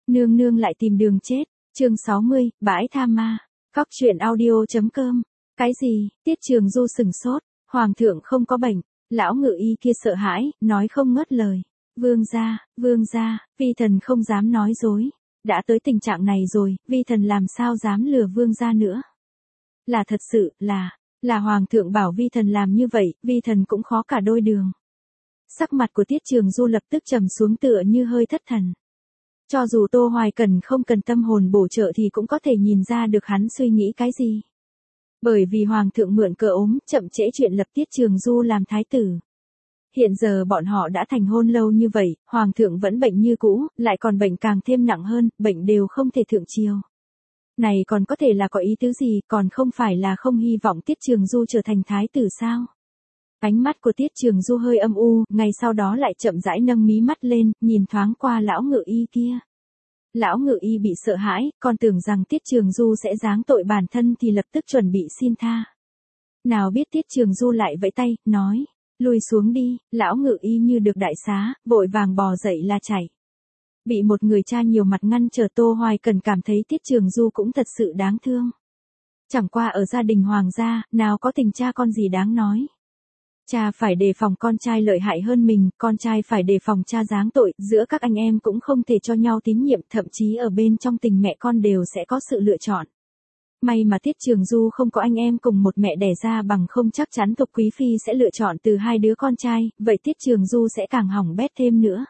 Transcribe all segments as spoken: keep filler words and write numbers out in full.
Nương nương lại tìm đường chết. Chương sáu mươi, bãi tha ma. Cóc truyện audio.com. Cái gì? Tiết Trường Du sừng sốt. Hoàng thượng không có bệnh. Lão ngự y kia sợ hãi, nói không ngớt lời. Vương gia, vương gia, vi thần không dám nói dối. Đã tới tình trạng này rồi, vi thần làm sao dám lừa vương gia nữa. Là thật sự, là, là hoàng thượng bảo vi thần làm như vậy, vi thần cũng khó cả đôi đường. Sắc mặt của Tiết Trường Du lập tức trầm xuống tựa như hơi thất thần. Cho dù Tô Hoài Cần không cần tâm hồn bổ trợ thì cũng có thể nhìn ra được hắn suy nghĩ cái gì. Bởi vì hoàng thượng mượn cớ ốm, chậm trễ chuyện lập Tiết Trường Du làm thái tử. Hiện giờ bọn họ đã thành hôn lâu như vậy, hoàng thượng vẫn bệnh như cũ, lại còn bệnh càng thêm nặng hơn, bệnh đều không thể thượng triều. Này còn có thể là có ý tứ gì, còn không phải là không hy vọng Tiết Trường Du trở thành thái tử sao? Ánh mắt của Tiết Trường Du hơi âm u, ngay sau đó lại chậm rãi nâng mí mắt lên, nhìn thoáng qua lão ngự y kia. Lão ngự y bị sợ hãi, còn tưởng rằng Tiết Trường Du sẽ giáng tội bản thân thì lập tức chuẩn bị xin tha. Nào biết Tiết Trường Du lại vẫy tay, nói, lùi xuống đi, lão ngự y như được đại xá, vội vàng bò dậy là chạy. Bị một người cha nhiều mặt ngăn trở Tô Hoài Cần cảm thấy Tiết Trường Du cũng thật sự đáng thương. Chẳng qua ở gia đình hoàng gia, nào có tình cha con gì đáng nói. Cha phải đề phòng con trai lợi hại hơn mình, con trai phải đề phòng cha giáng tội, giữa các anh em cũng không thể cho nhau tín nhiệm, thậm chí ở bên trong tình mẹ con đều sẽ có sự lựa chọn. May mà Tiết Trường Du không có anh em cùng một mẹ đẻ ra, bằng không chắc chắn Tục Quý Phi sẽ lựa chọn từ hai đứa con trai, vậy Tiết Trường Du sẽ càng hỏng bét thêm nữa.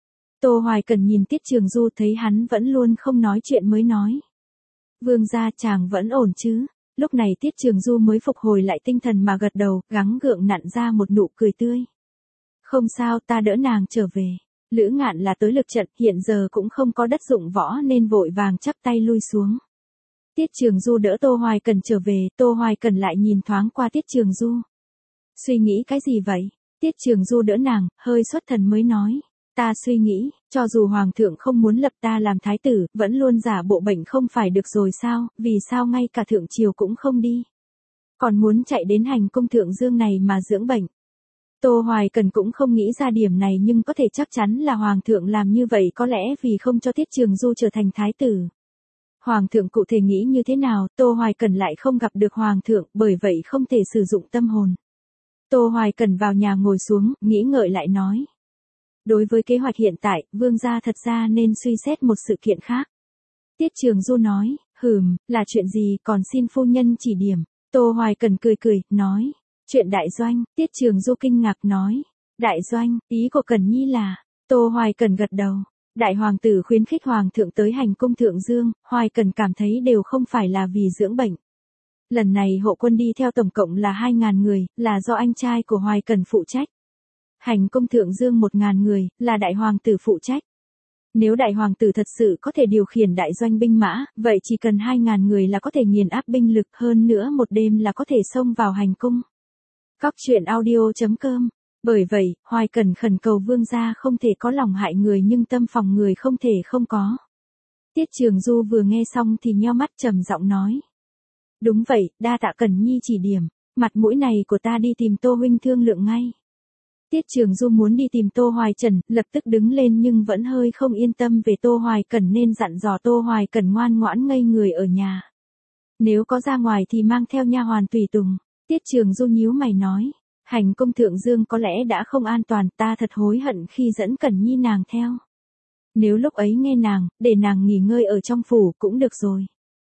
Tô Hoài Cần nhìn Tiết Trường Du thấy hắn vẫn luôn không nói chuyện mới nói. Vương gia chàng vẫn ổn chứ? Lúc này Tiết Trường Du mới phục hồi lại tinh thần mà gật đầu, gắng gượng nặn ra một nụ cười tươi. Không sao, ta đỡ nàng trở về. Lữ Ngạn là tới lực trận, hiện giờ cũng không có đất dụng võ nên vội vàng chắp tay lui xuống. Tiết Trường Du đỡ Tô Hoài Cần trở về, Tô Hoài Cần lại nhìn thoáng qua Tiết Trường Du. Suy nghĩ cái gì vậy? Tiết Trường Du đỡ nàng, hơi xuất thần mới nói. Ta suy nghĩ, cho dù hoàng thượng không muốn lập ta làm thái tử, vẫn luôn giả bộ bệnh không phải được rồi sao, vì sao ngay cả thượng triều cũng không đi. Còn muốn chạy đến hành cung thượng dương này mà dưỡng bệnh. Tô Hoài Cần cũng không nghĩ ra điểm này nhưng có thể chắc chắn là hoàng thượng làm như vậy có lẽ vì không cho Tiết Trường Du trở thành thái tử. Hoàng thượng cụ thể nghĩ như thế nào, Tô Hoài Cần lại không gặp được hoàng thượng, bởi vậy không thể sử dụng tâm hồn. Tô Hoài Cần vào nhà ngồi xuống, nghĩ ngợi lại nói. Đối với kế hoạch hiện tại, vương gia thật ra nên suy xét một sự kiện khác. Tiết Trường Du nói, hừm, là chuyện gì, còn xin phu nhân chỉ điểm. Tô Hoài Cần cười cười, nói, chuyện đại doanh. Tiết Trường Du kinh ngạc nói, đại doanh, ý của Cần Nhi là, Tô Hoài Cần gật đầu. Đại hoàng tử khuyến khích hoàng thượng tới hành cung thượng dương, Hoài Cần cảm thấy đều không phải là vì dưỡng bệnh. Lần này hộ quân đi theo tổng cộng là hai ngàn người, là do anh trai của Hoài Cần phụ trách. Hành cung thượng dương một ngàn người, là đại hoàng tử phụ trách. Nếu đại hoàng tử thật sự có thể điều khiển đại doanh binh mã, vậy chỉ cần hai ngàn người là có thể nghiền áp binh lực, hơn nữa một đêm là có thể xông vào hành cung. Cóc truyện audio.com. Bởi vậy, Hoài Cần khẩn cầu vương gia không thể có lòng hại người nhưng tâm phòng người không thể không có. Tiết Trường Du vừa nghe xong thì nheo mắt trầm giọng nói. Đúng vậy, đa tạ Cần Nhi chỉ điểm, mặt mũi này của ta đi tìm Tô huynh thương lượng ngay. Tiết Trường Du muốn đi tìm Tô Hoài Trần, lập tức đứng lên nhưng vẫn hơi không yên tâm về Tô Hoài Cần nên dặn dò Tô Hoài Cần ngoan ngoãn ngây người ở nhà. Nếu có ra ngoài thì mang theo nha hoàn tùy tùng. Tiết Trường Du nhíu mày nói, hành cung thượng dương có lẽ đã không an toàn, ta thật hối hận khi dẫn Cần Nhi nàng theo. Nếu lúc ấy nghe nàng, để nàng nghỉ ngơi ở trong phủ cũng được rồi.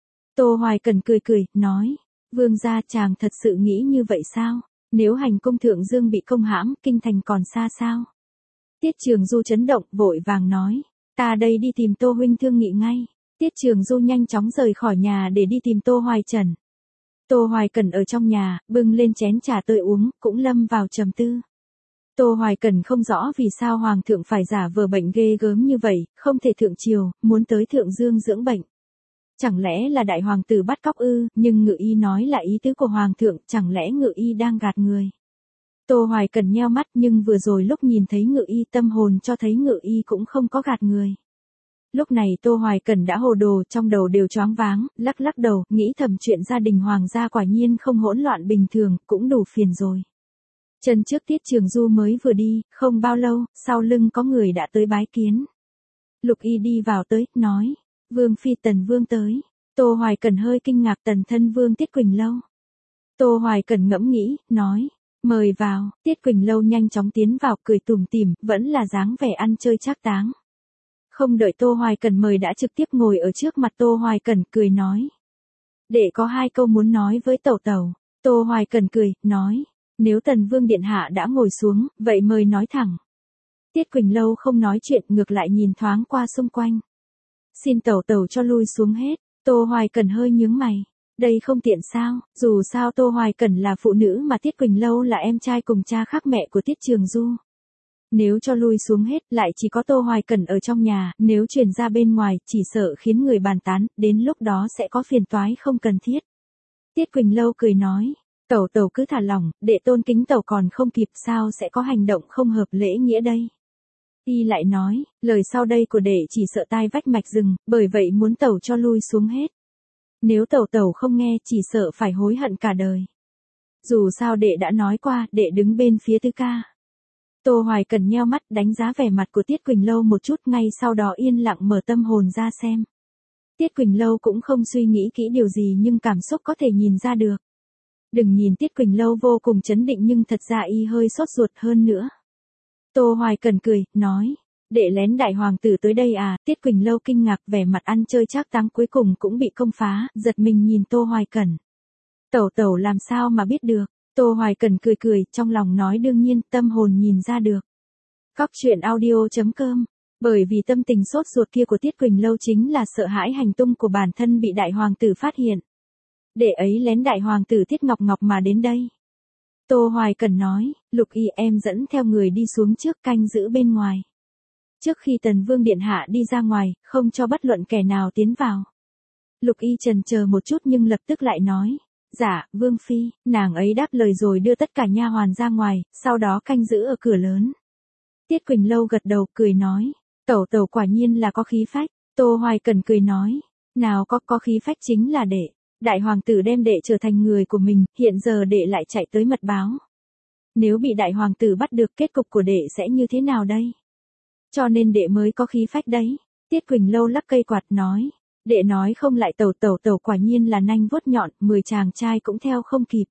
Tô Hoài Cần cười cười, nói, vương gia chàng thật sự nghĩ như vậy sao? Nếu hành cung thượng dương bị công hãm, kinh thành còn xa sao? Tiết Trường Du chấn động, vội vàng nói, ta đây đi tìm Tô huynh thương nghị ngay. Tiết Trường Du nhanh chóng rời khỏi nhà để đi tìm Tô Hoài Trần. Tô Hoài Cần ở trong nhà, bưng lên chén trà tươi uống, cũng lâm vào trầm tư. Tô Hoài Cần không rõ vì sao hoàng thượng phải giả vờ bệnh ghê gớm như vậy, không thể thượng triều, muốn tới thượng dương dưỡng bệnh. Chẳng lẽ là đại hoàng tử bắt cóc ư, nhưng ngự y nói là ý tứ của hoàng thượng, chẳng lẽ ngự y đang gạt người. Tô Hoài Cần nheo mắt nhưng vừa rồi lúc nhìn thấy ngự y tâm hồn cho thấy ngự y cũng không có gạt người. Lúc này Tô Hoài Cần đã hồ đồ, trong đầu đều choáng váng, lắc lắc đầu, nghĩ thầm chuyện gia đình hoàng gia quả nhiên không hỗn loạn bình thường, cũng đủ phiền rồi. Chân trước Tiết Trường Du mới vừa đi, không bao lâu, sau lưng có người đã tới bái kiến. Lục Y đi vào tới, nói, Vương Phi Tần Vương tới. Tô Hoài Cẩn hơi kinh ngạc, Tần thân Vương Tiết Quỳnh Lâu. Tô Hoài Cẩn ngẫm nghĩ, nói, mời vào. Tiết Quỳnh Lâu nhanh chóng tiến vào, cười tủm tỉm, vẫn là dáng vẻ ăn chơi trác táng. Không đợi Tô Hoài Cẩn mời đã trực tiếp ngồi ở trước mặt Tô Hoài Cẩn, cười nói, đệ có hai câu muốn nói với tẩu tẩu. Tô Hoài Cẩn cười, nói, nếu Tần Vương điện hạ đã ngồi xuống, vậy mời nói thẳng. Tiết Quỳnh Lâu không nói chuyện, ngược lại nhìn thoáng qua xung quanh. Xin tẩu tẩu cho lui xuống hết. Tô Hoài Cẩn hơi nhướng mày. Đây không tiện sao? Dù sao Tô Hoài Cẩn là phụ nữ mà Tiết Quỳnh Lâu là em trai cùng cha khác mẹ của Tiết Trường Du. Nếu cho lui xuống hết, lại chỉ có Tô Hoài Cẩn ở trong nhà, nếu truyền ra bên ngoài, chỉ sợ khiến người bàn tán, đến lúc đó sẽ có phiền toái không cần thiết. Tiết Quỳnh Lâu cười nói, tẩu tẩu cứ thả lỏng, đệ tôn kính tẩu còn không kịp, sao sẽ có hành động không hợp lễ nghĩa đây. Y lại nói, lời sau đây của đệ chỉ sợ tai vách mạch rừng, bởi vậy muốn tẩu cho lui xuống hết. Nếu tẩu tẩu không nghe, chỉ sợ phải hối hận cả đời. Dù sao đệ đã nói qua, đệ đứng bên phía Tứ ca. Tô Hoài Cẩn nheo mắt đánh giá vẻ mặt của Tiết Quỳnh Lâu một chút, ngay sau đó yên lặng mở tâm hồn ra xem. Tiết Quỳnh Lâu cũng không suy nghĩ kỹ điều gì nhưng cảm xúc có thể nhìn ra được. Đừng nhìn Tiết Quỳnh Lâu vô cùng chấn định nhưng thật ra y hơi sốt ruột hơn nữa. Tô Hoài Cẩn cười, nói, đệ lén đại hoàng tử tới đây à. Tiết Quỳnh Lâu kinh ngạc, vẻ mặt ăn chơi trác táng cuối cùng cũng bị công phá, giật mình nhìn Tô Hoài Cẩn. Tẩu tẩu làm sao mà biết được. Tô Hoài Cẩn cười cười, trong lòng nói đương nhiên, tâm hồn nhìn ra được. Cóc truyện audio chấm com. Bởi vì tâm tình sốt ruột kia của Tiết Quỳnh Lâu chính là sợ hãi hành tung của bản thân bị đại hoàng tử phát hiện. Để ấy lén đại hoàng tử Tiết Ngọc Ngọc mà đến đây. Tô Hoài Cẩn nói, Lục Y em dẫn theo người đi xuống trước, canh giữ bên ngoài. Trước khi Tần Vương điện hạ đi ra ngoài, không cho bất luận kẻ nào tiến vào. Lục Y chần chờ một chút nhưng lập tức lại nói, dạ, Vương Phi. Nàng ấy đáp lời rồi đưa tất cả nha hoàn ra ngoài, sau đó canh giữ ở cửa lớn. Tiết Quỳnh Lâu gật đầu, cười nói, tẩu tẩu quả nhiên là có khí phách. Tô Hoài Cẩn cười nói, nào có có khí phách chính là đệ. Đại hoàng tử đem đệ trở thành người của mình, hiện giờ đệ lại chạy tới mật báo. Nếu bị đại hoàng tử bắt được, kết cục của đệ sẽ như thế nào đây? Cho nên đệ mới có khí phách đấy. Tiết Quỳnh Lâu lắc cây quạt nói, đệ nói không lại tẩu tẩu tẩu quả nhiên là nanh vuốt nhọn, mười chàng trai cũng theo không kịp.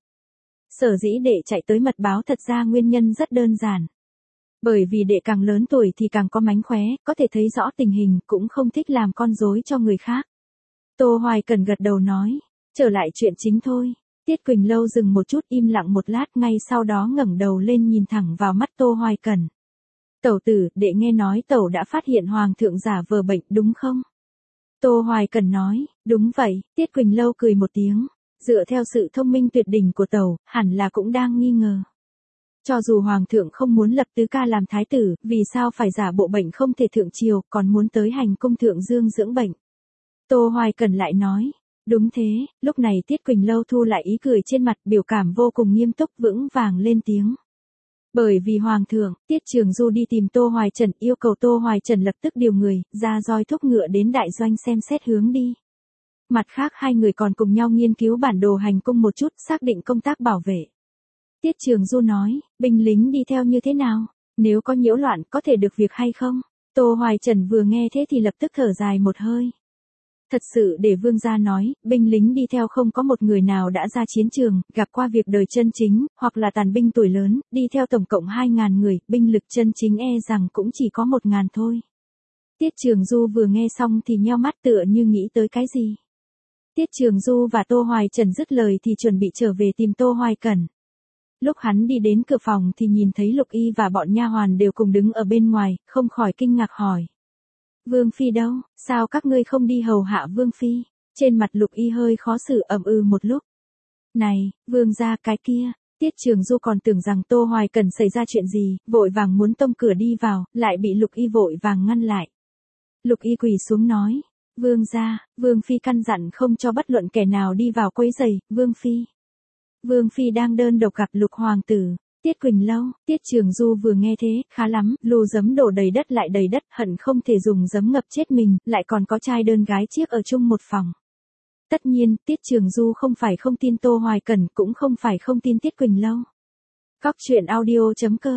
Sở dĩ đệ chạy tới mật báo thật ra nguyên nhân rất đơn giản. Bởi vì đệ càng lớn tuổi thì càng có mánh khóe, có thể thấy rõ tình hình, cũng không thích làm con rối cho người khác. Tô Hoài Cẩn gật đầu nói, trở lại chuyện chính thôi. Tiết Quỳnh Lâu dừng một chút, im lặng một lát, ngay sau đó ngẩng đầu lên nhìn thẳng vào mắt Tô Hoài Cẩn. Tẩu tử, đệ nghe nói tẩu đã phát hiện hoàng thượng giả vờ bệnh, đúng không? Tô Hoài Cẩn nói, đúng vậy. Tiết Quỳnh Lâu cười một tiếng, dựa theo sự thông minh tuyệt đỉnh của tẩu, hẳn là cũng đang nghi ngờ. Cho dù hoàng thượng không muốn lập Tứ ca làm thái tử, vì sao phải giả bộ bệnh không thể thượng triều, còn muốn tới hành cung thượng dương dưỡng bệnh. Tô Hoài Cẩn lại nói, đúng thế. Lúc này Tiết Quỳnh Lâu thu lại ý cười trên mặt, biểu cảm vô cùng nghiêm túc, vững vàng lên tiếng. Bởi vì hoàng thượng, Tiết Trường Du đi tìm Tô Hoài Trần, yêu cầu Tô Hoài Trần lập tức điều người, ra roi thúc ngựa đến đại doanh xem xét hướng đi. Mặt khác hai người còn cùng nhau nghiên cứu bản đồ hành cung một chút, xác định công tác bảo vệ. Tiết Trường Du nói, binh lính đi theo như thế nào? Nếu có nhiễu loạn, có thể được việc hay không? Tô Hoài Trần vừa nghe thế thì lập tức thở dài một hơi. Thật sự để vương gia nói, binh lính đi theo không có một người nào đã ra chiến trường, gặp qua việc đời chân chính, hoặc là tàn binh tuổi lớn, đi theo tổng cộng hai ngàn người, binh lực chân chính e rằng cũng chỉ có một ngàn thôi. Tiết Trường Du vừa nghe xong thì nheo mắt tựa như nghĩ tới cái gì. Tiết Trường Du và Tô Hoài Trần dứt lời thì chuẩn bị trở về tìm Tô Hoài Cẩn. Lúc hắn đi đến cửa phòng thì nhìn thấy Lục Y và bọn nha hoàn đều cùng đứng ở bên ngoài, không khỏi kinh ngạc hỏi. Vương Phi đâu, sao các ngươi không đi hầu hạ Vương Phi? Trên mặt Lục Y hơi khó xử, ậm ừ một lúc. Này, Vương gia cái kia. Tiết Trường Du còn tưởng rằng Tô Hoài Cẩn xảy ra chuyện gì, vội vàng muốn tông cửa đi vào, lại bị Lục Y vội vàng ngăn lại. Lục Y quỳ xuống nói, Vương gia, Vương Phi căn dặn không cho bất luận kẻ nào đi vào quấy rầy, Vương Phi. Vương Phi đang đơn độc gặp Lục Hoàng tử. Tiết Quỳnh Lâu, Tiết Trường Du vừa nghe thế, khá lắm, lù giấm đổ đầy đất lại đầy đất, hận không thể dùng giấm ngập chết mình, lại còn có trai đơn gái chiếc ở chung một phòng. Tất nhiên, Tiết Trường Du không phải không tin Tô Hoài Cẩn, cũng không phải không tin Tiết Quỳnh Lâu. Cóc truyện audio chấm com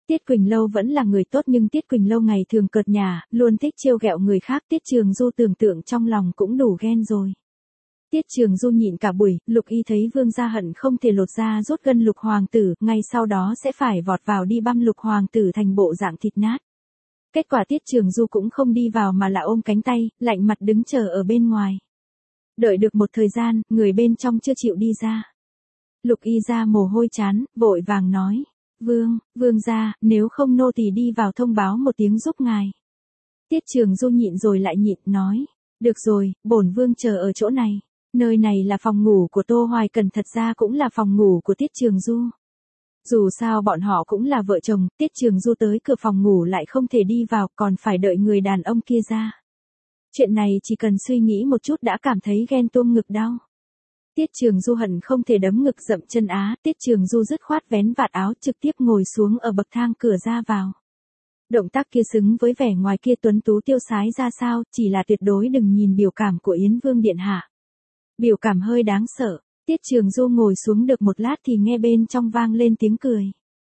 Tiết Quỳnh Lâu vẫn là người tốt nhưng Tiết Quỳnh Lâu ngày thường cợt nhả, luôn thích trêu ghẹo người khác. Tiết Trường Du tưởng tượng trong lòng cũng đủ ghen rồi. Tiết Trường Du nhịn cả buổi, Lục Y thấy Vương gia hận không thể lột da rút gân Lục hoàng tử, ngay sau đó sẽ phải vọt vào đi băm Lục hoàng tử thành bộ dạng thịt nát. Kết quả Tiết Trường Du cũng không đi vào mà là ôm cánh tay, lạnh mặt đứng chờ ở bên ngoài. Đợi được một thời gian, người bên trong chưa chịu đi ra. Lục Y ra mồ hôi chán, vội vàng nói. Vương, Vương gia, nếu không nô tỳ đi vào thông báo một tiếng giúp ngài. Tiết Trường Du nhịn rồi lại nhịn, nói. Được rồi, bổn Vương chờ ở chỗ này. Nơi này là phòng ngủ của Tô Hoài Cần, thật ra cũng là phòng ngủ của Tiết Trường Du. Dù sao bọn họ cũng là vợ chồng, Tiết Trường Du tới cửa phòng ngủ lại không thể đi vào, còn phải đợi người đàn ông kia ra. Chuyện này chỉ cần suy nghĩ một chút đã cảm thấy ghen tuông ngực đau. Tiết Trường Du hận không thể đấm ngực dậm chân á, Tiết Trường Du dứt khoát vén vạt áo trực tiếp ngồi xuống ở bậc thang cửa ra vào. Động tác kia xứng với vẻ ngoài kia tuấn tú tiêu sái ra sao, chỉ là tuyệt đối đừng nhìn biểu cảm của Yến Vương điện hạ. Biểu cảm hơi đáng sợ. Tiết Trường Du ngồi xuống được một lát thì nghe bên trong vang lên tiếng cười.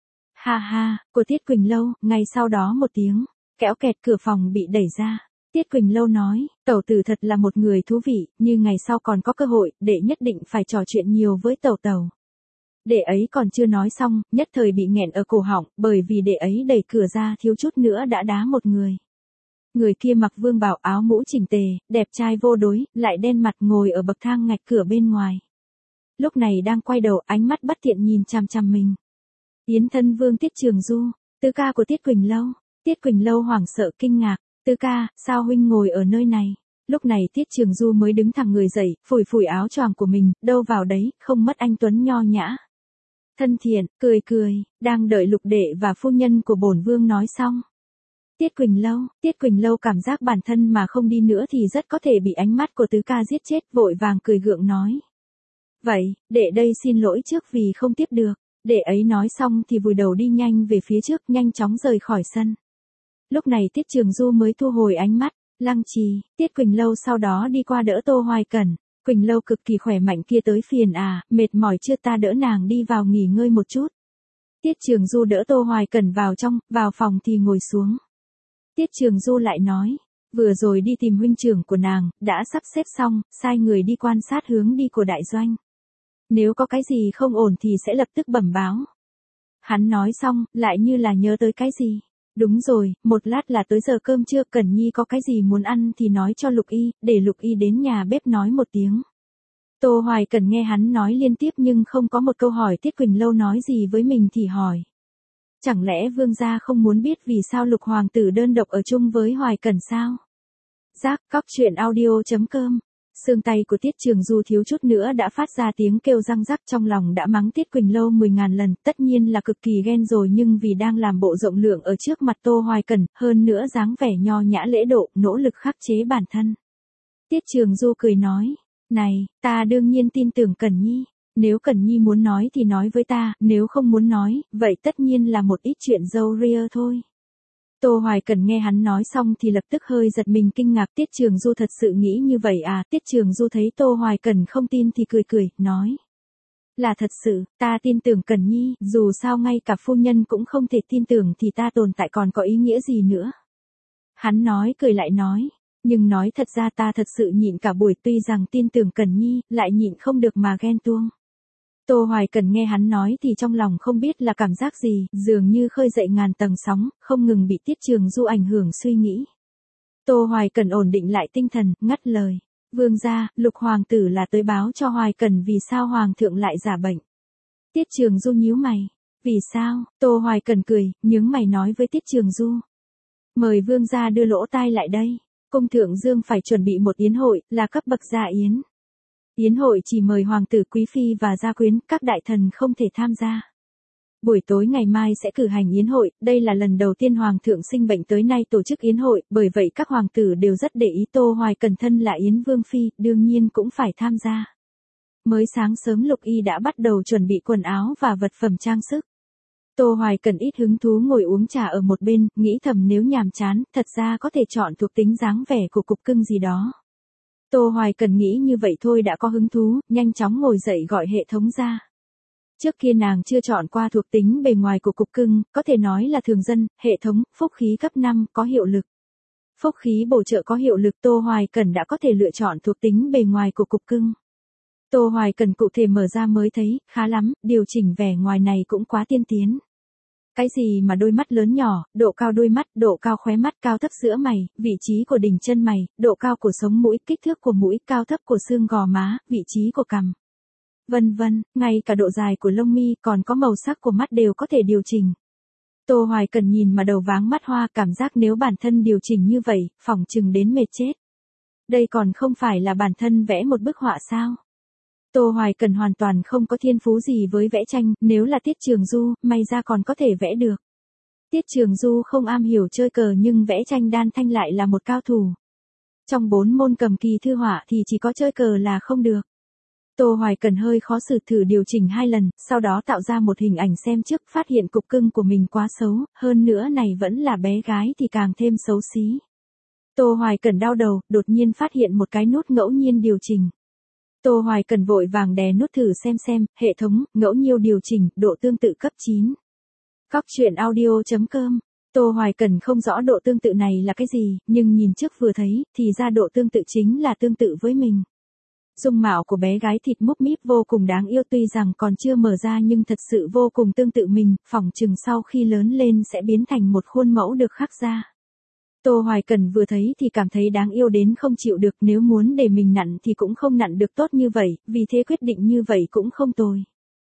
Ha ha, của Tiết Quỳnh Lâu. Ngay sau đó một tiếng, kéo kẹt, cửa phòng bị đẩy ra. Tiết Quỳnh Lâu nói, tẩu tử thật là một người thú vị, như ngày sau còn có cơ hội, đệ nhất định phải trò chuyện nhiều với tẩu tẩu. Đệ ấy còn chưa nói xong, nhất thời bị nghẹn ở cổ họng, bởi vì đệ ấy đẩy cửa ra thiếu chút nữa đã đá một người. Người kia mặc vương bào, áo mũ chỉnh tề, đẹp trai vô đối, lại đen mặt, ngồi ở bậc thang ngạch cửa bên ngoài. Lúc này đang quay đầu, ánh mắt bất thiện nhìn chằm chằm mình. Yến thân vương Tiết Trường Du, tứ ca của Tiết Quỳnh Lâu. Tiết Quỳnh Lâu hoảng sợ kinh ngạc, tứ ca, sao huynh ngồi ở nơi này? Lúc này Tiết Trường Du mới đứng thẳng người dậy, phủi phủi áo choàng của mình, đâu vào đấy, không mất anh tuấn nho nhã. Thân thiện, cười cười, đang đợi Lục đệ và phu nhân của bổn vương nói xong. Tiết Quỳnh Lâu, Tiết Quỳnh Lâu cảm giác bản thân mà không đi nữa thì rất có thể bị ánh mắt của tứ ca giết chết, vội vàng cười gượng nói. Vậy, đệ đây xin lỗi trước vì không tiếp được. Đệ ấy nói xong thì vùi đầu đi nhanh về phía trước, nhanh chóng rời khỏi sân. Lúc này Tiết Trường Du mới thu hồi ánh mắt. Lăng Trì, Tiết Quỳnh Lâu sau đó đi qua đỡ Tô Hoài Cẩn. Quỳnh Lâu cực kỳ khỏe mạnh kia tới phiền à, mệt mỏi chưa, ta đỡ nàng đi vào nghỉ ngơi một chút. Tiết Trường Du đỡ Tô Hoài Cẩn vào trong, vào phòng thì ngồi xuống. Tiết Trường Du lại nói, vừa rồi đi tìm huynh trưởng của nàng, đã sắp xếp xong, sai người đi quan sát hướng đi của đại doanh. Nếu có cái gì không ổn thì sẽ lập tức bẩm báo. Hắn nói xong, lại như là nhớ tới cái gì. Đúng rồi, một lát là tới giờ cơm trưa, Cẩn Nhi có cái gì muốn ăn thì nói cho Lục Y, để Lục Y đến nhà bếp nói một tiếng. Tô Hoài Cẩn nghe hắn nói liên tiếp nhưng không có một câu hỏi Tiết Quỳnh Lâu nói gì với mình thì hỏi. Chẳng lẽ vương gia không muốn biết vì sao Lục hoàng tử đơn độc ở chung với Hoài Cẩn sao? Giác, cóc truyện audio chấm com. Xương tay của Tiết Trường Du thiếu chút nữa đã phát ra tiếng kêu răng rắc, trong lòng đã mắng Tiết Quỳnh Lâu mười ngàn lần, tất nhiên là cực kỳ ghen rồi, nhưng vì đang làm bộ rộng lượng ở trước mặt Tô Hoài Cẩn, hơn nữa dáng vẻ nho nhã lễ độ, nỗ lực khắc chế bản thân. Tiết Trường Du cười nói, này, ta đương nhiên tin tưởng Cẩn Nhi, nếu Cẩn Nhi muốn nói thì nói với ta, nếu không muốn nói, vậy tất nhiên là một ít chuyện dâu ria thôi. Tô Hoài Cẩn nghe hắn nói xong thì lập tức hơi giật mình kinh ngạc, Tiết Trường Du thật sự nghĩ như vậy à? Tiết Trường Du thấy Tô Hoài Cẩn không tin thì cười cười, nói. Là thật sự, ta tin tưởng Cẩn Nhi, dù sao ngay cả phu nhân cũng không thể tin tưởng thì ta tồn tại còn có ý nghĩa gì nữa. Hắn nói cười lại nói, nhưng nói thật ra ta thật sự nhịn cả buổi, tuy rằng tin tưởng Cẩn Nhi, lại nhịn không được mà ghen tuông. Tô Hoài Cẩn nghe hắn nói thì trong lòng không biết là cảm giác gì, dường như khơi dậy ngàn tầng sóng, không ngừng bị Tiết Trường Du ảnh hưởng suy nghĩ. Tô Hoài Cẩn ổn định lại tinh thần, ngắt lời. Vương gia, Lục hoàng tử là tới báo cho Hoài Cẩn vì sao hoàng thượng lại giả bệnh. Tiết Trường Du nhíu mày. Vì sao? Tô Hoài Cẩn cười, nhướng mày nói với Tiết Trường Du. Mời vương gia đưa lỗ tai lại đây. Cung thượng Dương phải chuẩn bị một yến hội, là cấp bậc gia yến. Yến hội chỉ mời hoàng tử quý phi và gia quyến, các đại thần không thể tham gia. Buổi tối ngày mai sẽ cử hành yến hội, đây là lần đầu tiên hoàng thượng sinh bệnh tới nay tổ chức yến hội, bởi vậy các hoàng tử đều rất để ý. Tô Hoài Cẩn thân là Yến Vương phi, đương nhiên cũng phải tham gia. Mới sáng sớm Lục Y đã bắt đầu chuẩn bị quần áo và vật phẩm trang sức. Tô Hoài Cẩn ít hứng thú ngồi uống trà ở một bên, nghĩ thầm nếu nhàm chán, thật ra có thể chọn thuộc tính dáng vẻ của cục cưng gì đó. Tô Hoài Cẩn nghĩ như vậy thôi đã có hứng thú, nhanh chóng ngồi dậy gọi hệ thống ra. Trước kia nàng chưa chọn qua thuộc tính bề ngoài của cục cưng, có thể nói là thường dân, hệ thống, phúc khí cấp năm có hiệu lực. Phúc khí bổ trợ có hiệu lực, Tô Hoài Cẩn đã có thể lựa chọn thuộc tính bề ngoài của cục cưng. Tô Hoài Cẩn cụ thể mở ra mới thấy, khá lắm, điều chỉnh vẻ ngoài này cũng quá tiên tiến. Cái gì mà đôi mắt lớn nhỏ, độ cao đôi mắt, độ cao khóe mắt, cao thấp giữa mày, vị trí của đỉnh chân mày, độ cao của sống mũi, kích thước của mũi, cao thấp của xương gò má, vị trí của cằm. Vân vân, ngay cả độ dài của lông mi còn có màu sắc của mắt đều có thể điều chỉnh. Tô Hoài Cẩn nhìn mà đầu váng mắt hoa, cảm giác nếu bản thân điều chỉnh như vậy, phỏng chừng đến mệt chết. Đây còn không phải là bản thân vẽ một bức họa sao? Tô Hoài Cẩn hoàn toàn không có thiên phú gì với vẽ tranh, nếu là Tiết Trường Du, may ra còn có thể vẽ được. Tiết Trường Du không am hiểu chơi cờ nhưng vẽ tranh đan thanh lại là một cao thủ. Trong bốn môn cầm kỳ thư họa thì chỉ có chơi cờ là không được. Tô Hoài Cẩn hơi khó xử thử điều chỉnh hai lần, sau đó tạo ra một hình ảnh xem trước, phát hiện cục cưng của mình quá xấu, hơn nữa này vẫn là bé gái thì càng thêm xấu xí. Tô Hoài Cẩn đau đầu, đột nhiên phát hiện một cái nút ngẫu nhiên điều chỉnh. Tô Hoài Cẩn vội vàng đè nút thử xem xem, hệ thống, ngẫu nhiên điều chỉnh, độ tương tự cấp chín. Cóc truyện audio chấm com. Tô Hoài Cẩn không rõ độ tương tự này là cái gì, nhưng nhìn trước vừa thấy, thì ra độ tương tự chính là tương tự với mình. Dung mạo của bé gái thịt múp míp vô cùng đáng yêu, tuy rằng còn chưa mở ra nhưng thật sự vô cùng tương tự mình, phỏng chừng sau khi lớn lên sẽ biến thành một khuôn mẫu được khắc ra. Tô Hoài Cẩn vừa thấy thì cảm thấy đáng yêu đến không chịu được, nếu muốn để mình nặn thì cũng không nặn được tốt như vậy, vì thế quyết định như vậy cũng không tồi.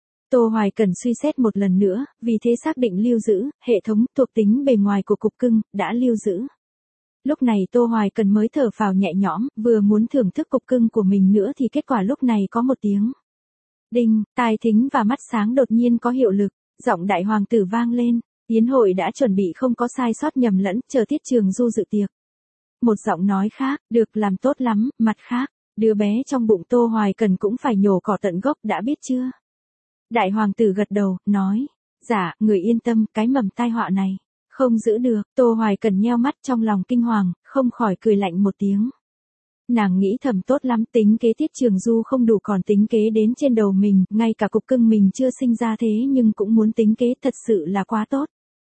Tô Hoài Cẩn suy xét một lần nữa, vì thế xác định lưu giữ, hệ thống, thuộc tính bề ngoài của cục cưng, đã lưu giữ. Lúc này Tô Hoài Cẩn mới thở phào nhẹ nhõm, vừa muốn thưởng thức cục cưng của mình nữa thì kết quả lúc này có một tiếng. Đinh, tai thính và mắt sáng đột nhiên có hiệu lực, giọng đại hoàng tử vang lên. Yến hội đã chuẩn bị không có sai sót nhầm lẫn, chờ Tiết Trường Du dự tiệc. Một giọng nói khác, được làm tốt lắm, mặt khác, đứa bé trong bụng Tô Hoài Cẩn cũng phải nhổ cỏ tận gốc, đã biết chưa? Đại hoàng tử gật đầu, nói, dạ, người yên tâm, cái mầm tai họa này, không giữ được. Tô Hoài Cẩn nheo mắt trong lòng kinh hoàng, không khỏi cười lạnh một tiếng. Nàng nghĩ thầm tốt lắm, tính kế Tiết Trường Du không đủ còn tính kế đến trên đầu mình, ngay cả cục cưng mình chưa sinh ra thế nhưng cũng muốn tính kế, thật sự là quá tốt.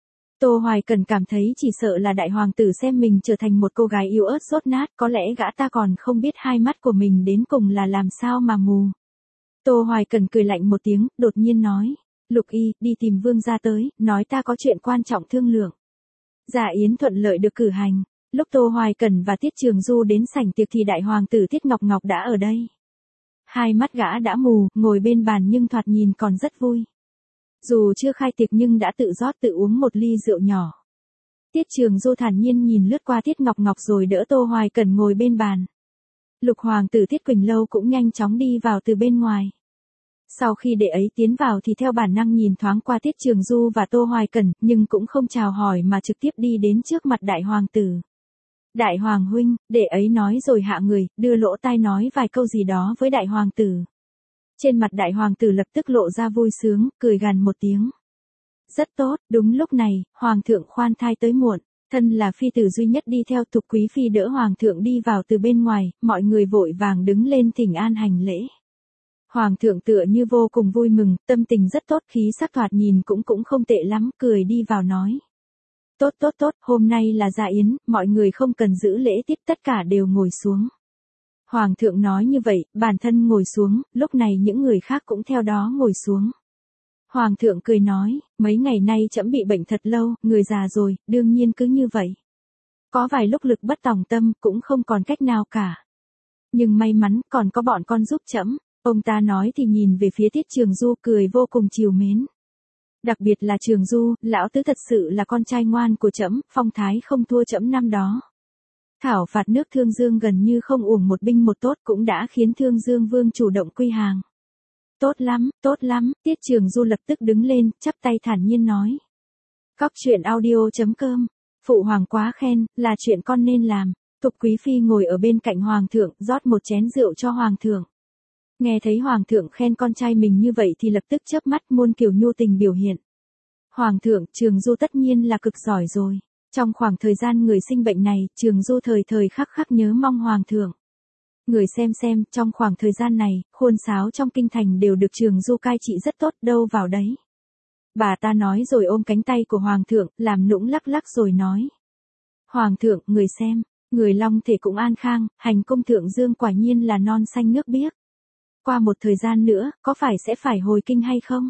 Tô Hoài Cẩn cảm thấy chỉ sợ là đại hoàng tử xem mình trở thành một cô gái yếu ớt dốt nát, có lẽ gã ta còn không biết hai mắt của mình đến cùng là làm sao mà mù. Tô Hoài Cẩn cười lạnh một tiếng, đột nhiên nói, Lục Y, đi tìm vương gia tới, nói ta có chuyện quan trọng thương lượng. Dạ yến thuận lợi được cử hành, lúc Tô Hoài Cẩn và Tiết Trường Du đến sảnh tiệc thì đại hoàng tử Tiết Ngọc Ngọc đã ở đây. Hai mắt gã đã mù, ngồi bên bàn nhưng thoạt nhìn còn rất vui. Dù chưa khai tiệc nhưng đã tự rót tự uống một ly rượu nhỏ. Tiết Trường Du thản nhiên nhìn lướt qua Tiết Ngọc Ngọc rồi đỡ Tô Hoài Cẩn ngồi bên bàn. Lục hoàng tử Tiết Quỳnh Lâu cũng nhanh chóng đi vào từ bên ngoài. Sau khi đệ ấy tiến vào thì theo bản năng nhìn thoáng qua Tiết Trường Du và Tô Hoài Cẩn, nhưng cũng không chào hỏi mà trực tiếp đi đến trước mặt đại hoàng tử. Đại hoàng huynh, đệ ấy nói rồi hạ người, đưa lỗ tai nói vài câu gì đó với đại hoàng tử. Trên mặt đại hoàng tử lập tức lộ ra vui sướng, cười gằn một tiếng. Rất tốt, đúng lúc này, hoàng thượng khoan thai tới muộn, thân là phi tử duy nhất đi theo Thục quý phi đỡ hoàng thượng đi vào từ bên ngoài, mọi người vội vàng đứng lên thỉnh an hành lễ. Hoàng thượng tựa như vô cùng vui mừng, tâm tình rất tốt, khí sắc thoạt nhìn cũng cũng không tệ lắm, cười đi vào nói. Tốt tốt tốt, hôm nay là dạ yến, mọi người không cần giữ lễ tiết, tất cả đều ngồi xuống. Hoàng thượng nói như vậy, bản thân ngồi xuống, lúc này những người khác cũng theo đó ngồi xuống. Hoàng thượng cười nói, mấy ngày nay trẫm bị bệnh thật lâu, người già rồi, đương nhiên cứ như vậy. Có vài lúc lực bất tòng tâm, cũng không còn cách nào cả. Nhưng may mắn, còn có bọn con giúp trẫm. Ông ta nói thì nhìn về phía Tiết Trường Du cười vô cùng trìu mến. Đặc biệt là Trường Du, lão tứ thật sự là con trai ngoan của trẫm, phong thái không thua trẫm năm đó. Thảo phạt nước Thương Dương gần như không uổng một binh một tốt cũng đã khiến Thương Dương Vương chủ động quy hàng. Tốt lắm, tốt lắm, Tiết Trường Du lập tức đứng lên, chắp tay thản nhiên nói. Cóc truyện audio chấm com, phụ hoàng quá khen, là chuyện con nên làm. Thục quý phi ngồi ở bên cạnh hoàng thượng, rót một chén rượu cho hoàng thượng. Nghe thấy hoàng thượng khen con trai mình như vậy thì lập tức chớp mắt muôn kiểu nhu tình biểu hiện. Hoàng thượng, Trường Du tất nhiên là cực giỏi rồi. Trong khoảng thời gian người sinh bệnh này, Trường Du thời thời khắc khắc nhớ mong hoàng thượng. Người xem xem, trong khoảng thời gian này, khuôn sáo trong kinh thành đều được Trường Du cai trị rất tốt, đâu vào đấy. Bà ta nói rồi ôm cánh tay của Hoàng thượng, làm nũng lắc lắc rồi nói. Hoàng thượng, người xem, người long thể cũng an khang, hành cung thượng dương quả nhiên là non xanh nước biếc. Qua một thời gian nữa, có phải sẽ phải hồi kinh hay không?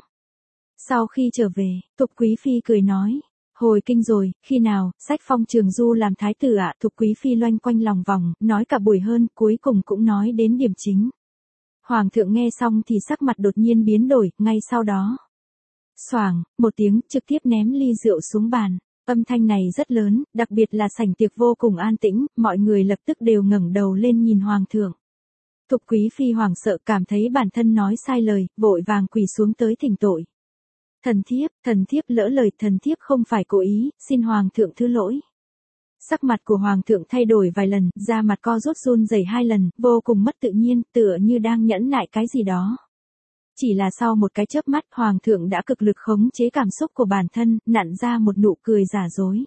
Sau khi trở về, Thục Quý Phi cười nói. Hồi kinh rồi, khi nào, sách phong Trường Du làm thái tử ạ? À? Thục Quý Phi loanh quanh lòng vòng, nói cả buổi hơn, cuối cùng cũng nói đến điểm chính. Hoàng thượng nghe xong thì sắc mặt đột nhiên biến đổi, ngay sau đó. Xoảng, một tiếng, trực tiếp ném ly rượu xuống bàn. Âm thanh này rất lớn, đặc biệt là sảnh tiệc vô cùng an tĩnh, mọi người lập tức đều ngẩng đầu lên nhìn Hoàng thượng. Thục Quý Phi hoảng sợ cảm thấy bản thân nói sai lời, vội vàng quỳ xuống tới thỉnh tội. Thần thiếp, thần thiếp lỡ lời, thần thiếp không phải cố ý, xin Hoàng thượng thứ lỗi. Sắc mặt của Hoàng thượng thay đổi vài lần, da mặt co rút run rẩy hai lần, vô cùng mất tự nhiên, tựa như đang nhẫn nại cái gì đó. Chỉ là sau một cái chớp mắt, Hoàng thượng đã cực lực khống chế cảm xúc của bản thân, nặn ra một nụ cười giả dối.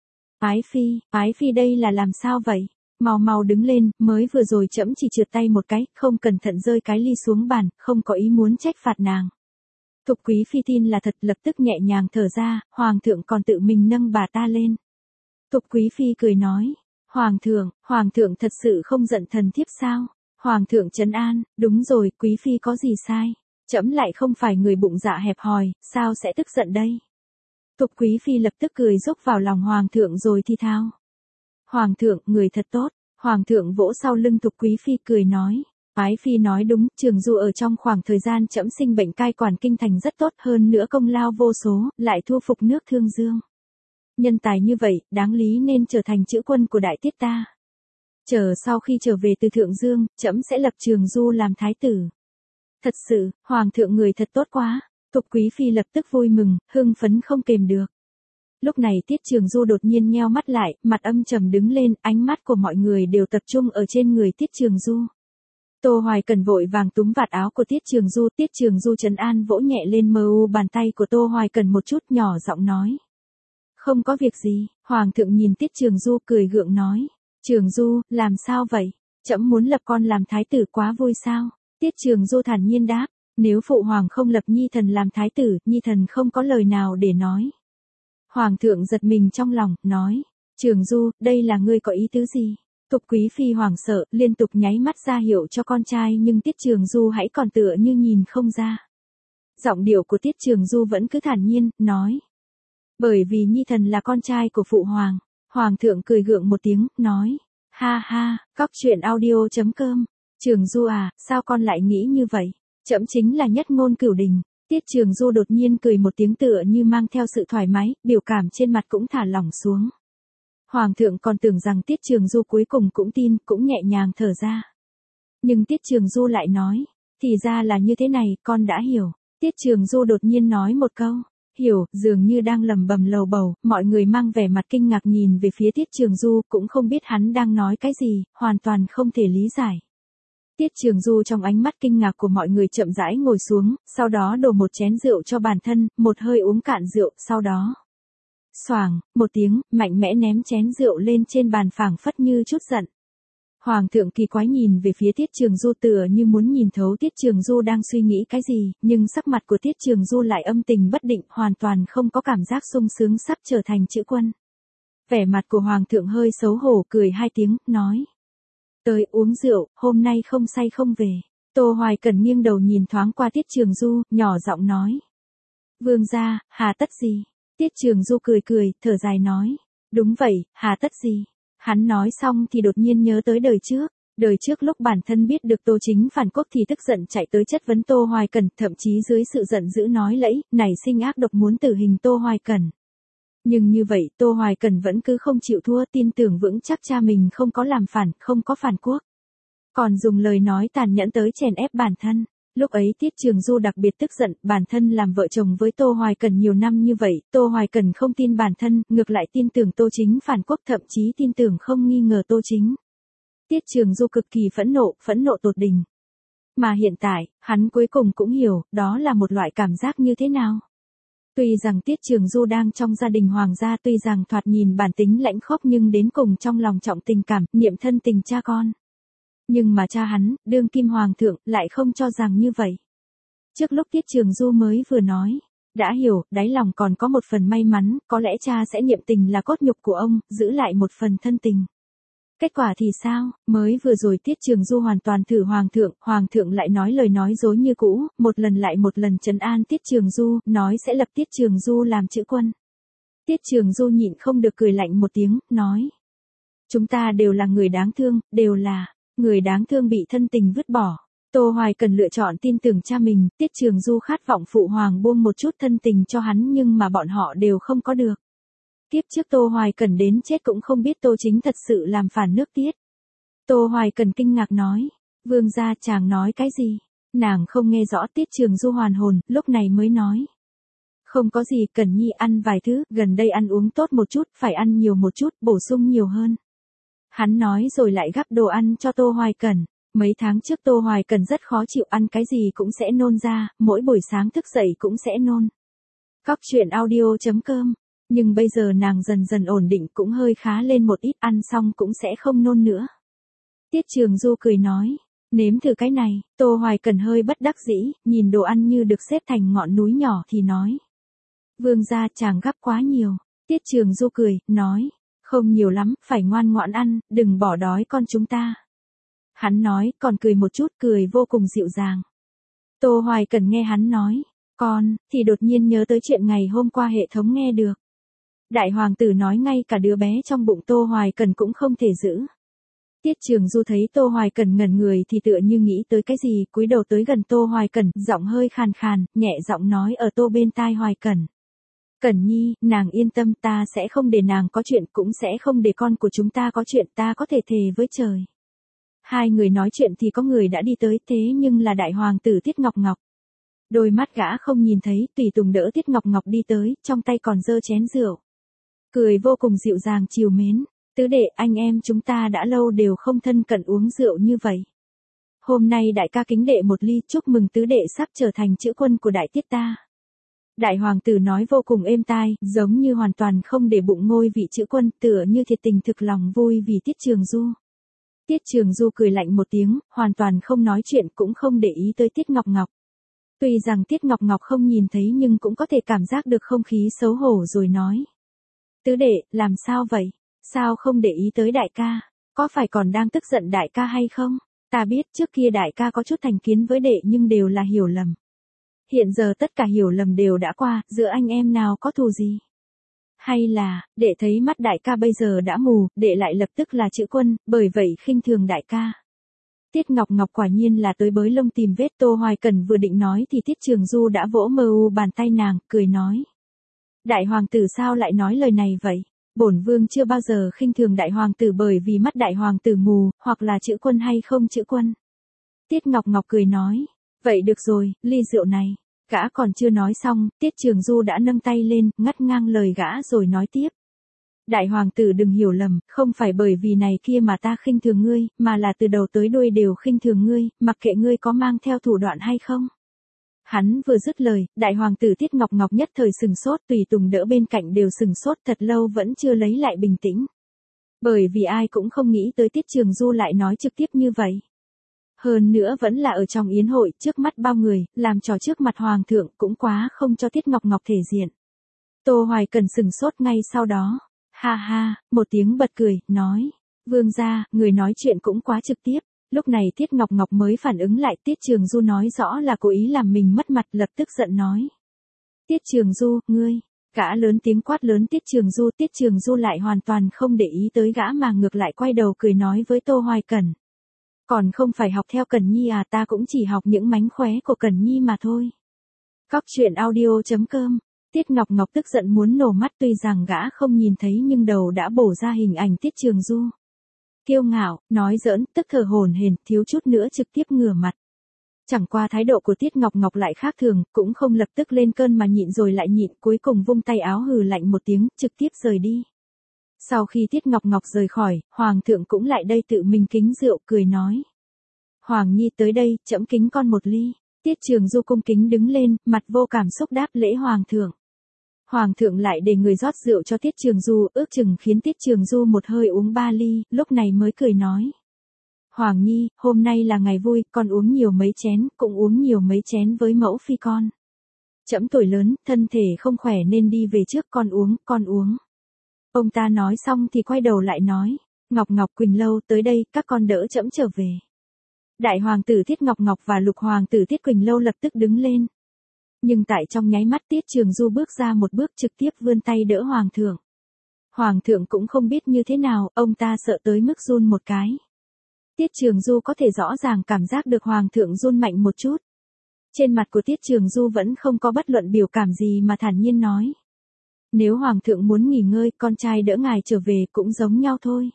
Ái Phi, Ái Phi đây là làm sao vậy? Mau mau đứng lên, mới vừa rồi trẫm chỉ trượt tay một cái, không cẩn thận rơi cái ly xuống bàn, không có ý muốn trách phạt nàng. Thục Quý Phi tin là thật, lập tức nhẹ nhàng thở ra, Hoàng thượng còn tự mình nâng bà ta lên. Thục Quý Phi cười nói, Hoàng thượng, Hoàng thượng thật sự không giận thần thiếp sao? Hoàng thượng trấn an, đúng rồi, Quý Phi có gì sai? Trẫm lại không phải người bụng dạ hẹp hòi, sao sẽ tức giận đây? Thục Quý Phi lập tức cười rúc vào lòng Hoàng thượng rồi thi thao. Hoàng thượng, người thật tốt. Hoàng thượng vỗ sau lưng Thục Quý Phi cười nói. Ái Phi nói đúng, Trường Du ở trong khoảng thời gian trẫm sinh bệnh cai quản kinh thành rất tốt, hơn nữa công lao vô số, lại thu phục nước Thương Dương. Nhân tài như vậy, đáng lý nên trở thành chữ quân của đại tiết ta. Chờ sau khi trở về từ Thượng Dương, trẫm sẽ lập Trường Du làm thái tử. Thật sự, Hoàng thượng người thật tốt quá. Thục Quý Phi lập tức vui mừng, hưng phấn không kềm được. Lúc này Tiết Trường Du đột nhiên nheo mắt lại, mặt âm trầm đứng lên, ánh mắt của mọi người đều tập trung ở trên người Tiết Trường Du. Tô Hoài Cần vội vàng túm vạt áo của Tiết Trường Du, Tiết Trường Du trấn an vỗ nhẹ lên mờ u bàn tay của Tô Hoài Cần một chút, nhỏ giọng nói. Không có việc gì. Hoàng thượng nhìn Tiết Trường Du cười gượng nói. Trường Du, làm sao vậy? Trẫm muốn lập con làm thái tử quá vui sao? Tiết Trường Du thản nhiên đáp. Nếu phụ hoàng không lập Nhi thần làm thái tử, Nhi thần không có lời nào để nói. Hoàng thượng giật mình trong lòng, nói. Trường Du, đây là ngươi có ý tứ gì? Thục Quý Phi hoảng sợ, liên tục nháy mắt ra hiệu cho con trai, nhưng Tiết Trường Du hãy còn tựa như nhìn không ra. Giọng điệu của Tiết Trường Du vẫn cứ thản nhiên, nói. Bởi vì Nhi thần là con trai của phụ hoàng. Hoàng thượng cười gượng một tiếng, nói. Ha ha, cóc truyện audio chấm com. Trường Du à, sao con lại nghĩ như vậy? Trẫm chính là nhất ngôn cửu đình. Tiết Trường Du đột nhiên cười một tiếng tựa như mang theo sự thoải mái, biểu cảm trên mặt cũng thả lỏng xuống. Hoàng thượng còn tưởng rằng Tiết Trường Du cuối cùng cũng tin, cũng nhẹ nhàng thở ra. Nhưng Tiết Trường Du lại nói, thì ra là như thế này, con đã hiểu. Tiết Trường Du đột nhiên nói một câu, hiểu, dường như đang lầm bầm lầu bầu, mọi người mang vẻ mặt kinh ngạc nhìn về phía Tiết Trường Du, cũng không biết hắn đang nói cái gì, hoàn toàn không thể lý giải. Tiết Trường Du trong ánh mắt kinh ngạc của mọi người chậm rãi ngồi xuống, sau đó đổ một chén rượu cho bản thân, một hơi uống cạn rượu, sau đó. Xoảng, một tiếng, mạnh mẽ ném chén rượu lên trên bàn phảng phất như chút giận. Hoàng thượng kỳ quái nhìn về phía Tiết Trường Du tựa như muốn nhìn thấu Tiết Trường Du đang suy nghĩ cái gì, nhưng sắc mặt của Tiết Trường Du lại âm tình bất định, hoàn toàn không có cảm giác sung sướng sắp trở thành chữ quân. Vẻ mặt của Hoàng thượng hơi xấu hổ cười hai tiếng, nói. Tới uống rượu, hôm nay không say không về. Tô Hoài Cần nghiêng đầu nhìn thoáng qua Tiết Trường Du, nhỏ giọng nói. Vương gia, hà tất gì? Tiết Trường Du cười cười, thở dài nói. Đúng vậy, hà tất gì? Hắn nói xong thì đột nhiên nhớ tới đời trước. Đời trước lúc bản thân biết được Tô Chính phản quốc thì tức giận chạy tới chất vấn Tô Hoài Cần, thậm chí dưới sự giận dữ nói lẫy, nảy sinh ác độc muốn tử hình Tô Hoài Cần. Nhưng như vậy Tô Hoài Cần vẫn cứ không chịu thua, tin tưởng vững chắc cha mình không có làm phản, không có phản quốc. Còn dùng lời nói tàn nhẫn tới chèn ép bản thân. Lúc ấy Tiết Trường Du đặc biệt tức giận, bản thân làm vợ chồng với Tô Hoài Cần nhiều năm như vậy, Tô Hoài Cần không tin bản thân, ngược lại tin tưởng Tô Chính phản quốc, thậm chí tin tưởng không nghi ngờ Tô Chính. Tiết Trường Du cực kỳ phẫn nộ, phẫn nộ tột đỉnh. Mà hiện tại, hắn cuối cùng cũng hiểu, đó là một loại cảm giác như thế nào. Tuy rằng Tiết Trường Du đang trong gia đình hoàng gia, tuy rằng thoạt nhìn bản tính lãnh khốc nhưng đến cùng trong lòng trọng tình cảm, niệm thân tình cha con. Nhưng mà cha hắn, đương kim hoàng thượng, lại không cho rằng như vậy. Trước lúc Tiết Trường Du mới vừa nói, đã hiểu, đáy lòng còn có một phần may mắn, có lẽ cha sẽ niệm tình là cốt nhục của ông, giữ lại một phần thân tình. Kết quả thì sao, mới vừa rồi Tiết Trường Du hoàn toàn thử hoàng thượng, hoàng thượng lại nói lời nói dối như cũ, một lần lại một lần trấn an Tiết Trường Du, nói sẽ lập Tiết Trường Du làm chữ quân. Tiết Trường Du nhịn không được cười lạnh một tiếng, nói. Chúng ta đều là người đáng thương, đều là người đáng thương bị thân tình vứt bỏ. Tô Hoài Cần lựa chọn tin tưởng cha mình, Tiết Trường Du khát vọng phụ hoàng buông một chút thân tình cho hắn nhưng mà bọn họ đều không có được. Kiếp trước Tô Hoài Cần đến chết cũng không biết Tô Chính thật sự làm phản nước Tiết. Tô Hoài Cần kinh ngạc nói, vương gia chàng nói cái gì? Nàng không nghe rõ. Tiết Trường Du hoàn hồn, lúc này mới nói. Không có gì, Cần Nhi ăn vài thứ, gần đây ăn uống tốt một chút, phải ăn nhiều một chút, bổ sung nhiều hơn. Hắn nói rồi lại gắp đồ ăn cho Tô Hoài Cần. Mấy tháng trước Tô Hoài Cần rất khó chịu, ăn cái gì cũng sẽ nôn ra, mỗi buổi sáng thức dậy cũng sẽ nôn. Cóc truyện audio chấm com. Nhưng bây giờ nàng dần dần ổn định, cũng hơi khá lên một ít, ăn xong cũng sẽ không nôn nữa. Tiết Trường Du cười nói, nếm thử cái này. Tô Hoài Cần hơi bất đắc dĩ, nhìn đồ ăn như được xếp thành ngọn núi nhỏ thì nói. Vương gia chàng gắp quá nhiều. Tiết Trường Du cười, nói, không nhiều lắm, phải ngoan ngoãn ăn, đừng bỏ đói con chúng ta. Hắn nói, còn cười một chút, cười vô cùng dịu dàng. Tô Hoài Cần nghe hắn nói, con, thì đột nhiên nhớ tới chuyện ngày hôm qua hệ thống nghe được. Đại hoàng tử nói ngay cả đứa bé trong bụng Tô Hoài Cần cũng không thể giữ. Tiết Trường Du thấy Tô Hoài Cần ngẩn người thì tựa như nghĩ tới cái gì, cúi đầu tới gần Tô Hoài Cần, giọng hơi khàn khàn, nhẹ giọng nói ở Tô bên tai Hoài Cần. Cần Nhi, nàng yên tâm, ta sẽ không để nàng có chuyện, cũng sẽ không để con của chúng ta có chuyện, ta có thể thề với trời. Hai người nói chuyện thì có người đã đi tới, thế nhưng là đại hoàng tử Tiết Ngọc Ngọc. Đôi mắt gã không nhìn thấy, tùy tùng đỡ Tiết Ngọc Ngọc đi tới, trong tay còn giơ chén rượu. Cười vô cùng dịu dàng chiều mến, tứ đệ, anh em chúng ta đã lâu đều không thân cận uống rượu như vậy. Hôm nay đại ca kính đệ một ly, chúc mừng tứ đệ sắp trở thành chữ quân của đại Tiết ta. Đại hoàng tử nói vô cùng êm tai, giống như hoàn toàn không để bụng ngôi vị chữ quân, tựa như thiệt tình thực lòng vui vì Tiết Trường Du. Tiết Trường Du cười lạnh một tiếng, hoàn toàn không nói chuyện, cũng không để ý tới Tiết Ngọc Ngọc. Tuy rằng Tiết Ngọc Ngọc không nhìn thấy nhưng cũng có thể cảm giác được không khí xấu hổ rồi nói. Tứ đệ, làm sao vậy? Sao không để ý tới đại ca? Có phải còn đang tức giận đại ca hay không? Ta biết trước kia đại ca có chút thành kiến với đệ nhưng đều là hiểu lầm. Hiện giờ tất cả hiểu lầm đều đã qua, giữa anh em nào có thù gì? Hay là, đệ thấy mắt đại ca bây giờ đã mù, đệ lại lập tức là chữ quân, bởi vậy khinh thường đại ca. Tiết Ngọc Ngọc quả nhiên là tới bới lông tìm vết. Tô Hoài Cần vừa định nói thì Tiết Trường Du đã vỗ mờ u bàn tay nàng, cười nói. Đại hoàng tử sao lại nói lời này vậy? Bổn vương chưa bao giờ khinh thường đại hoàng tử bởi vì mắt đại hoàng tử mù, hoặc là chữ quân hay không chữ quân. Tiết Ngọc Ngọc cười nói. Vậy được rồi, ly rượu này. Gã còn chưa nói xong, Tiết Trường Du đã nâng tay lên, ngắt ngang lời gã rồi nói tiếp. Đại hoàng tử đừng hiểu lầm, không phải bởi vì này kia mà ta khinh thường ngươi, mà là từ đầu tới đuôi đều khinh thường ngươi, mặc kệ ngươi có mang theo thủ đoạn hay không. Hắn vừa dứt lời, đại hoàng tử Tiết Ngọc Ngọc nhất thời sừng sốt, tùy tùng đỡ bên cạnh đều sừng sốt thật lâu vẫn chưa lấy lại bình tĩnh. Bởi vì ai cũng không nghĩ tới Tiết Trường Du lại nói trực tiếp như vậy. Hơn nữa vẫn là ở trong yến hội, trước mắt bao người, làm trò trước mặt hoàng thượng cũng quá không cho Tiết Ngọc Ngọc thể diện. Tô Hoài Cần sừng sốt ngay sau đó. Ha ha, một tiếng bật cười, nói. Vương gia, người nói chuyện cũng quá trực tiếp. Lúc này Tiết Ngọc Ngọc mới phản ứng lại, Tiết Trường Du nói rõ là cố ý làm mình mất mặt, lập tức giận nói. Tiết Trường Du, ngươi. Gã lớn tiếng quát lớn Tiết Trường Du, Tiết Trường Du lại hoàn toàn không để ý tới gã mà ngược lại quay đầu cười nói với Tô Hoài Cần. Còn không phải học theo Cần Nhi à, ta cũng chỉ học những mánh khóe của Cần Nhi mà thôi. Cóc truyện audio chấm com. Tiết Ngọc Ngọc tức giận muốn nổ mắt, tuy rằng gã không nhìn thấy nhưng đầu đã bổ ra hình ảnh Tiết Trường Du. Kiêu ngạo, nói giỡn, tức thở hổn hển, thiếu chút nữa trực tiếp ngửa mặt. Chẳng qua thái độ của Tiết Ngọc Ngọc lại khác thường, cũng không lập tức lên cơn mà nhịn rồi lại nhịn, cuối cùng vung tay áo hừ lạnh một tiếng, trực tiếp rời đi. Sau khi Tiết Ngọc Ngọc rời khỏi, Hoàng thượng cũng lại đây tự mình kính rượu, cười nói. Hoàng Nhi tới đây, trẫm kính con một ly. Tiết Trường Du cung kính đứng lên, mặt vô cảm xúc đáp lễ Hoàng thượng. Hoàng thượng lại để người rót rượu cho Tiết Trường Du, ước chừng khiến Tiết Trường Du một hơi uống ba ly, lúc này mới cười nói. Hoàng Nhi, hôm nay là ngày vui, con uống nhiều mấy chén, cũng uống nhiều mấy chén với mẫu phi con. Trẫm tuổi lớn, thân thể không khỏe nên đi về trước, con uống, con uống. Ông ta nói xong thì quay đầu lại nói, Ngọc Ngọc Quỳnh Lâu tới đây, các con đỡ trẫm trở về. Đại hoàng tử Tiết Ngọc Ngọc và lục hoàng tử Tiết Quỳnh Lâu lập tức đứng lên. Nhưng tại trong nháy mắt Tiết Trường Du bước ra một bước trực tiếp vươn tay đỡ hoàng thượng. Hoàng thượng cũng không biết như thế nào, ông ta sợ tới mức run một cái. Tiết Trường Du có thể rõ ràng cảm giác được hoàng thượng run mạnh một chút. Trên mặt của Tiết Trường Du vẫn không có bất luận biểu cảm gì mà thản nhiên nói. Nếu hoàng thượng muốn nghỉ ngơi, con trai đỡ ngài trở về cũng giống nhau thôi.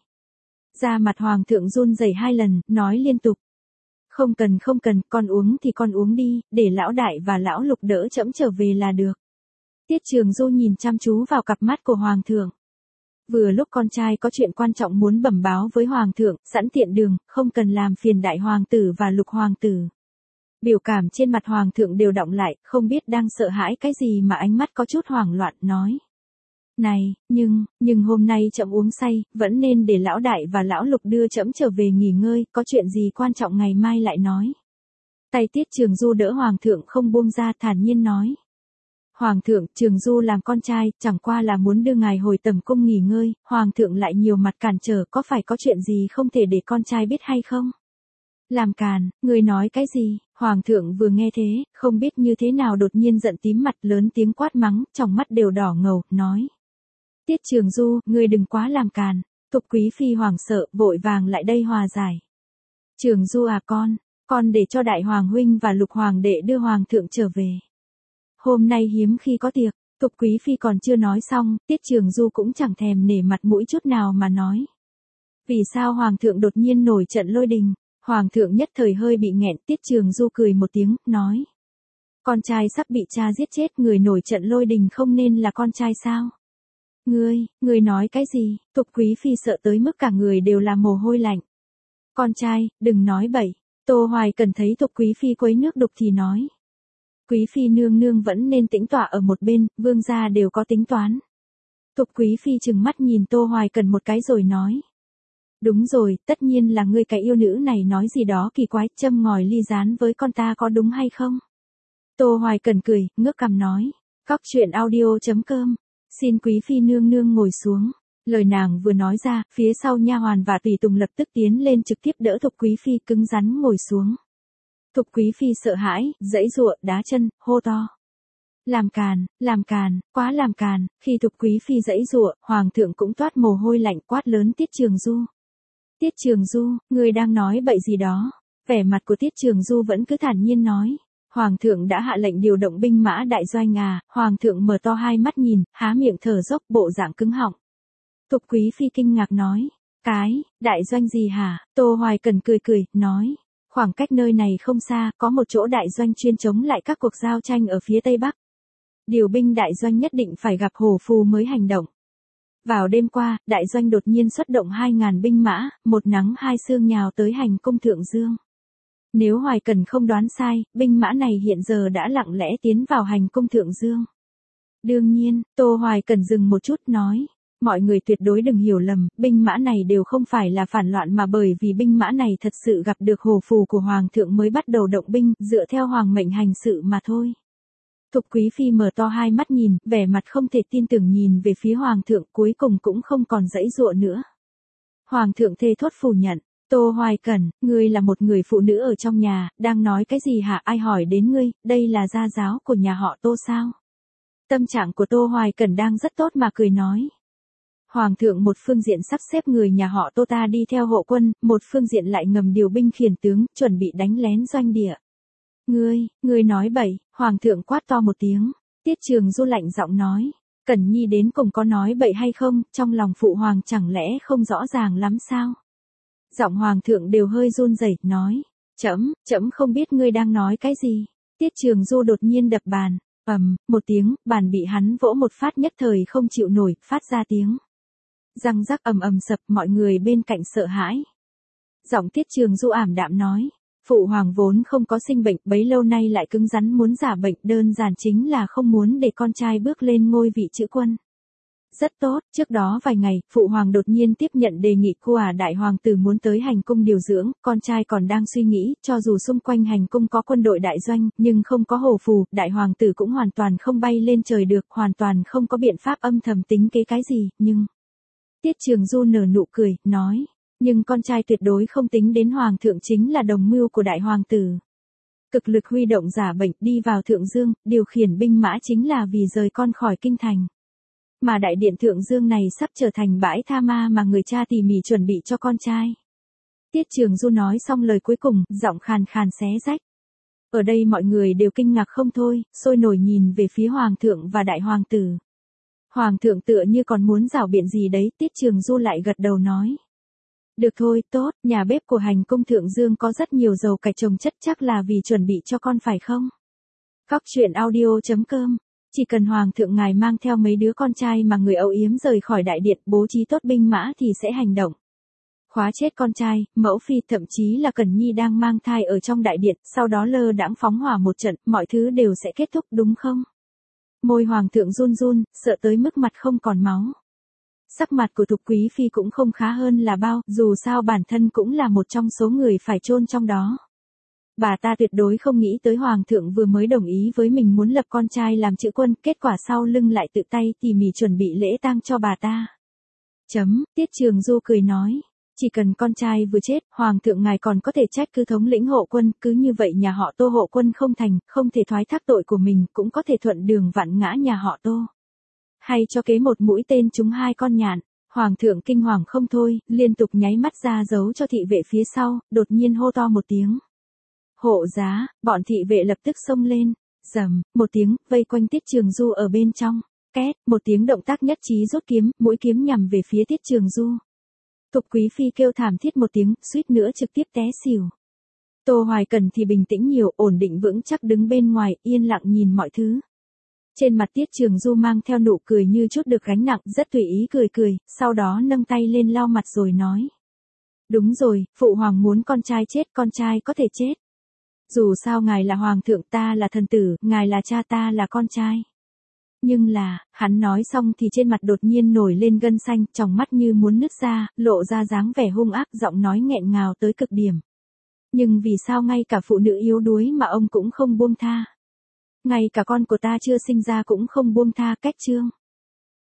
Da mặt hoàng thượng run rẩy hai lần, nói liên tục. Không cần không cần, con uống thì con uống đi, để lão đại và lão lục đỡ trẫm trở về là được. Tiết Trường Du nhìn chăm chú vào cặp mắt của hoàng thượng. Vừa lúc con trai có chuyện quan trọng muốn bẩm báo với hoàng thượng, sẵn tiện đường, không cần làm phiền đại hoàng tử và lục hoàng tử. Biểu cảm trên mặt hoàng thượng đều đọng lại, không biết đang sợ hãi cái gì mà ánh mắt có chút hoảng loạn, nói. Này, nhưng, nhưng hôm nay trẫm uống say, vẫn nên để lão đại và lão lục đưa trẫm trở về nghỉ ngơi, có chuyện gì quan trọng ngày mai lại nói. Tay Tiết Trường Du đỡ hoàng thượng không buông ra, thản nhiên nói. Hoàng thượng, Trường Du làm con trai, chẳng qua là muốn đưa ngài hồi tầm cung nghỉ ngơi, hoàng thượng lại nhiều mặt cản trở, có phải có chuyện gì không thể để con trai biết hay không? Làm càn, người nói cái gì? Hoàng thượng vừa nghe thế, không biết như thế nào đột nhiên giận tím mặt, lớn tiếng quát mắng, trong mắt đều đỏ ngầu, nói. Tiết Trường Du, ngươi đừng quá làm càn. Thục Quý Phi hoảng sợ, vội vàng lại đây hòa giải. Trường Du à con, con để cho đại hoàng huynh và lục hoàng đệ đưa hoàng thượng trở về. Hôm nay hiếm khi có tiệc, Thục Quý Phi còn chưa nói xong, Tiết Trường Du cũng chẳng thèm nể mặt mũi chút nào mà nói. Vì sao hoàng thượng đột nhiên nổi trận lôi đình? Hoàng thượng nhất thời hơi bị nghẹn, Tiết Trường Du cười một tiếng, nói. Con trai sắp bị cha giết chết, người nổi trận lôi đình không nên là con trai sao? Ngươi, ngươi nói cái gì? Thục Quý Phi sợ tới mức cả người đều là mồ hôi lạnh. Con trai, đừng nói bậy. Tô Hoài Cần thấy Thục Quý Phi quấy nước đục thì nói. Quý Phi nương nương vẫn nên tĩnh tọa ở một bên, vương gia đều có tính toán. Thục Quý Phi trừng mắt nhìn Tô Hoài Cần một cái rồi nói. Đúng rồi, tất nhiên là ngươi cái yêu nữ này nói gì đó kỳ quái, châm ngòi ly gián với con ta có đúng hay không? Tô Hoài Cần cười, ngước cằm nói. Cóc truyện audio chấm com. Xin Quý Phi nương nương ngồi xuống. Lời nàng vừa nói ra, phía sau nha hoàn và tùy tùng lập tức tiến lên trực tiếp đỡ Thục Quý Phi cứng rắn ngồi xuống. Thục Quý Phi sợ hãi, giãy giụa, đá chân, hô to. Làm càn, làm càn, quá làm càn. Khi Thục Quý Phi giãy giụa, hoàng thượng cũng toát mồ hôi lạnh, quát lớn Tiết Trường Du. Tiết Trường Du, ngươi đang nói bậy gì đó? Vẻ mặt của Tiết Trường Du vẫn cứ thản nhiên nói. Hoàng thượng đã hạ lệnh điều động binh mã đại doanh à? Hoàng thượng mở to hai mắt nhìn, há miệng thở dốc, bộ dạng cứng họng. Thục Quý Phi kinh ngạc nói. Cái, đại doanh gì hả? Tô Hoài Cần cười cười, nói. Khoảng cách nơi này không xa, có một chỗ đại doanh chuyên chống lại các cuộc giao tranh ở phía Tây Bắc. Điều binh đại doanh nhất định phải gặp hổ phù mới hành động. Vào đêm qua, đại doanh đột nhiên xuất động hai ngàn binh mã, một nắng hai sương nhào tới hành cung Thượng Dương. Nếu Hoài Cần không đoán sai, binh mã này hiện giờ đã lặng lẽ tiến vào hành cung Thượng Dương. Đương nhiên, Tô Hoài Cần dừng một chút nói. Mọi người tuyệt đối đừng hiểu lầm, binh mã này đều không phải là phản loạn mà bởi vì binh mã này thật sự gặp được hổ phù của Hoàng thượng mới bắt đầu động binh, dựa theo Hoàng mệnh hành sự mà thôi. Thục Quý Phi mở to hai mắt nhìn, vẻ mặt không thể tin tưởng nhìn về phía Hoàng thượng, cuối cùng cũng không còn giãy giụa nữa. Hoàng thượng thề thốt phủ nhận. Tô Hoài Cần, ngươi là một người phụ nữ ở trong nhà, đang nói cái gì hả? Ai hỏi đến ngươi, đây là gia giáo của nhà họ Tô sao? Tâm trạng của Tô Hoài Cần đang rất tốt mà cười nói. Hoàng thượng một phương diện sắp xếp người nhà họ Tô ta đi theo hộ quân, một phương diện lại ngầm điều binh khiển tướng, chuẩn bị đánh lén doanh địa. Ngươi, ngươi nói bậy, Hoàng thượng quát to một tiếng. Tiết Trường Du lạnh giọng nói. Cẩn Nhi đến cùng có nói bậy hay không, trong lòng phụ hoàng chẳng lẽ không rõ ràng lắm sao? Giọng hoàng thượng đều hơi run rẩy, nói. Trẫm, trẫm không biết ngươi đang nói cái gì. Tiết Trường Du đột nhiên đập bàn. Ầm, một tiếng, bàn bị hắn vỗ một phát nhất thời không chịu nổi, phát ra tiếng. Răng rắc ầm ầm sập, mọi người bên cạnh sợ hãi. Giọng Tiết Trường Du ảm đạm nói. Phụ hoàng vốn không có sinh bệnh, bấy lâu nay lại cứng rắn muốn giả bệnh, đơn giản chính là không muốn để con trai bước lên ngôi vị chữ quân. Rất tốt, trước đó vài ngày, phụ hoàng đột nhiên tiếp nhận đề nghị của à đại hoàng tử muốn tới hành cung điều dưỡng, con trai còn đang suy nghĩ, cho dù xung quanh hành cung có quân đội đại doanh, nhưng không có hổ phù, đại hoàng tử cũng hoàn toàn không bay lên trời được, hoàn toàn không có biện pháp âm thầm tính kế cái gì, nhưng... Tiết Trường Du nở nụ cười, nói, nhưng con trai tuyệt đối không tính đến hoàng thượng chính là đồng mưu của đại hoàng tử. Cực lực huy động giả bệnh đi vào Thượng Dương, điều khiển binh mã chính là vì rời con khỏi kinh thành. Mà đại điện Thượng Dương này sắp trở thành bãi tha ma mà người cha tỉ mỉ chuẩn bị cho con trai. Tiết Trường Du nói xong lời cuối cùng, giọng khàn khàn xé rách. Ở đây mọi người đều kinh ngạc không thôi, sôi nổi nhìn về phía hoàng thượng và đại hoàng tử. Hoàng thượng tựa như còn muốn rảo biện gì đấy, Tiết Trường Du lại gật đầu nói. Được thôi, tốt, nhà bếp của hành cung Thượng Dương có rất nhiều dầu cải trồng chất chắc là vì chuẩn bị cho con phải không? Cóc truyện audio chấm com. Chỉ cần hoàng thượng ngài mang theo mấy đứa con trai mà người âu yếm rời khỏi đại điện bố trí tốt binh mã thì sẽ hành động. Khóa chết con trai, mẫu phi thậm chí là Cẩn Nhi đang mang thai ở trong đại điện, sau đó lơ đãng phóng hỏa một trận, mọi thứ đều sẽ kết thúc đúng không? Môi hoàng thượng run run, sợ tới mức mặt không còn máu. Sắc mặt của Thục Quý Phi cũng không khá hơn là bao, dù sao bản thân cũng là một trong số người phải chôn trong đó. Bà ta tuyệt đối không nghĩ tới Hoàng thượng vừa mới đồng ý với mình muốn lập con trai làm chữ quân, kết quả sau lưng lại tự tay tỉ mỉ chuẩn bị lễ tang cho bà ta. Chấm, Tiết Trường Du cười nói, chỉ cần con trai vừa chết, Hoàng thượng ngài còn có thể trách cứ thống lĩnh hộ quân, cứ như vậy nhà họ Tô hộ quân không thành, không thể thoái thác tội của mình, cũng có thể thuận đường vặn ngã nhà họ Tô. Hay cho kế một mũi tên trúng hai con nhạn. Hoàng thượng kinh hoàng không thôi, liên tục nháy mắt ra dấu cho thị vệ phía sau, đột nhiên hô to một tiếng. Hộ giá, bọn thị vệ lập tức xông lên, rầm, một tiếng, vây quanh Tiết Trường Du ở bên trong, két, một tiếng động tác nhất trí rút kiếm, mũi kiếm nhằm về phía Tiết Trường Du. Thục Quý Phi kêu thảm thiết một tiếng, suýt nữa trực tiếp té xỉu. Tô Hoài Cần thì bình tĩnh nhiều, ổn định vững chắc đứng bên ngoài, yên lặng nhìn mọi thứ. Trên mặt Tiết Trường Du mang theo nụ cười như chút được gánh nặng, rất tùy ý cười cười, sau đó nâng tay lên lau mặt rồi nói. Đúng rồi, phụ hoàng muốn con trai chết, con trai có thể chết. Dù sao ngài là hoàng thượng, ta là thần tử, ngài là cha, ta là con trai. Nhưng là, hắn nói xong thì trên mặt đột nhiên nổi lên gân xanh, tròng mắt như muốn nứt ra, lộ ra dáng vẻ hung ác, giọng nói nghẹn ngào tới cực điểm. Nhưng vì sao ngay cả phụ nữ yếu đuối mà ông cũng không buông tha? Ngay cả con của ta chưa sinh ra cũng không buông tha, cách chương.